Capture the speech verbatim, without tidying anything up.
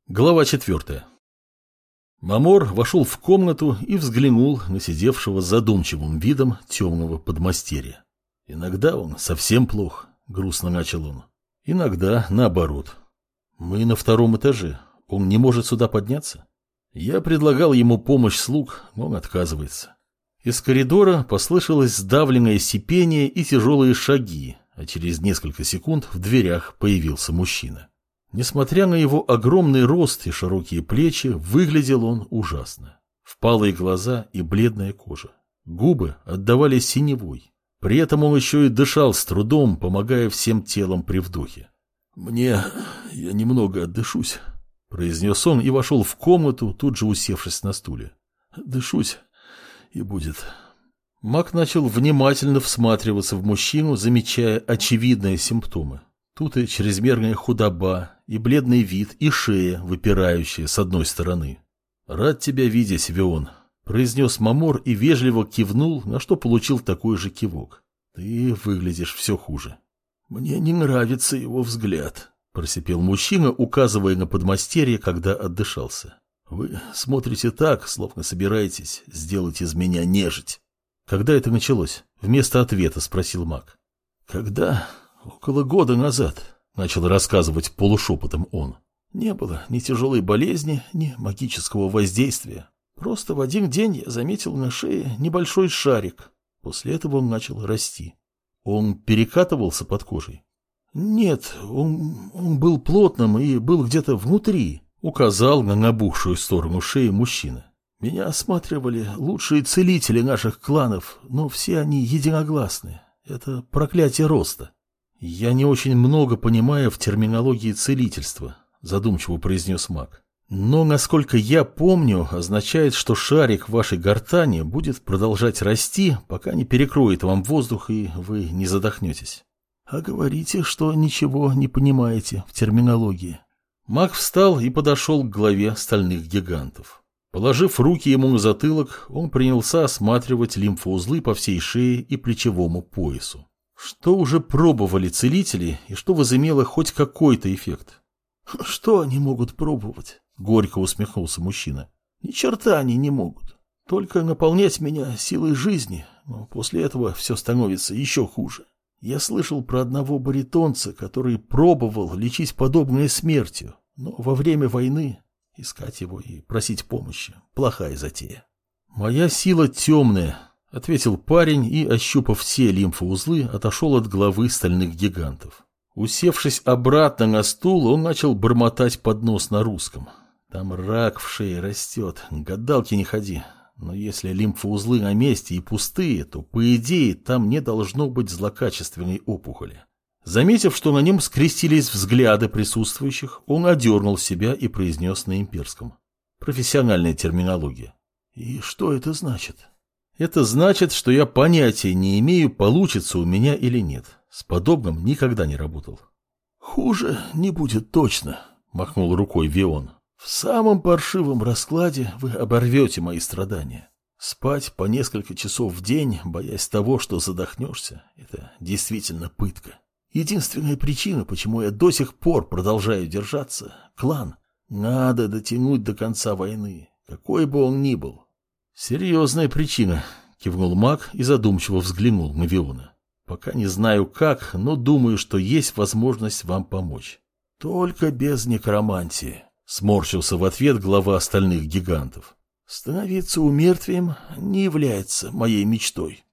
Глава четвертая. Мамор вошел в комнату и взглянул на сидевшего с задумчивым видом темного подмастерья. «Иногда он совсем плох», — грустно начал он. «Иногда наоборот. Мы на втором этаже. Он не может сюда подняться. Я предлагал ему помощь слуг, но он отказывается». Из коридора послышалось сдавленное сипение и тяжелые шаги, а через несколько секунд в дверях появился мужчина. Несмотря на его огромный рост и широкие плечи, выглядел он ужасно. Впалые глаза и бледная кожа. Губы отдавали синевой. При этом он еще и дышал с трудом, помогая всем телом при вдохе. «Мне... я немного отдышусь», — произнес он и вошел в комнату, тут же усевшись на стуле. «Дышусь, и будет». Маг начал внимательно всматриваться в мужчину, замечая очевидные симптомы. Тут и чрезмерная худоба, и бледный вид, и шея, выпирающая с одной стороны. «Рад тебя видеть, Вион», — произнес Мамор и вежливо кивнул, на что получил такой же кивок. «Ты выглядишь все хуже». «Мне не нравится его взгляд», — просипел мужчина, указывая на подмастерье, когда отдышался. «Вы смотрите так, словно собираетесь сделать из меня нежить». «Когда это началось?» — вместо ответа спросил маг. «Когда? Около года назад», — начал рассказывать полушепотом он. «Не было ни тяжелой болезни, ни магического воздействия. Просто в один день я заметил на шее небольшой шарик. После этого он начал расти». «Он перекатывался под кожей?» «Нет, он, он был плотным и был где-то внутри», — указал на набухшую сторону шеи мужчина. «Меня осматривали лучшие целители наших кланов, но все они единогласны. Это проклятие роста». «Я не очень много понимаю в терминологии целительства», — задумчиво произнес маг. «Но, насколько я помню, означает, что шарик в вашей гортани будет продолжать расти, пока не перекроет вам воздух и вы не задохнетесь». «А говорите, что ничего не понимаете в терминологии». Маг встал и подошел к главе стальных гигантов. Положив руки ему на затылок, он принялся осматривать лимфоузлы по всей шее и плечевому поясу. Что уже пробовали целители и что возымело хоть какой-то эффект? «Что они могут пробовать?» — горько усмехнулся мужчина. «Ни черта они не могут. Только наполнять меня силой жизни, но после этого все становится еще хуже. Я слышал про одного баритонца, который пробовал лечить подобное смертью, но во время войны искать его и просить помощи — плохая затея». «Моя сила темная», — ответил парень и, ощупав все лимфоузлы, отошел от главы стальных гигантов. Усевшись обратно на стул, он начал бормотать под нос на русском. «Там рак в шее растет, к гадалке не ходи. Но если лимфоузлы на месте и пустые, то, по идее, там не должно быть злокачественной опухоли». Заметив, что на нем скрестились взгляды присутствующих, он одернул себя и произнес на имперском. Профессиональная терминология. «И что это значит?» «Это значит, что я понятия не имею, получится у меня или нет. С подобным никогда не работал». «Хуже не будет точно», — махнул рукой Вион. «В самом паршивом раскладе вы оборвете мои страдания. Спать по несколько часов в день, боясь того, что задохнешься, это действительно пытка. Единственная причина, почему я до сих пор продолжаю держаться — клан. Надо дотянуть до конца войны, какой бы он ни был». «Серьезная причина», — кивнул маг и задумчиво взглянул на Виона. «Пока не знаю как, но думаю, что есть возможность вам помочь». «Только без некромантии», — сморщился в ответ глава остальных гигантов. «Становиться умертвием не является моей мечтой».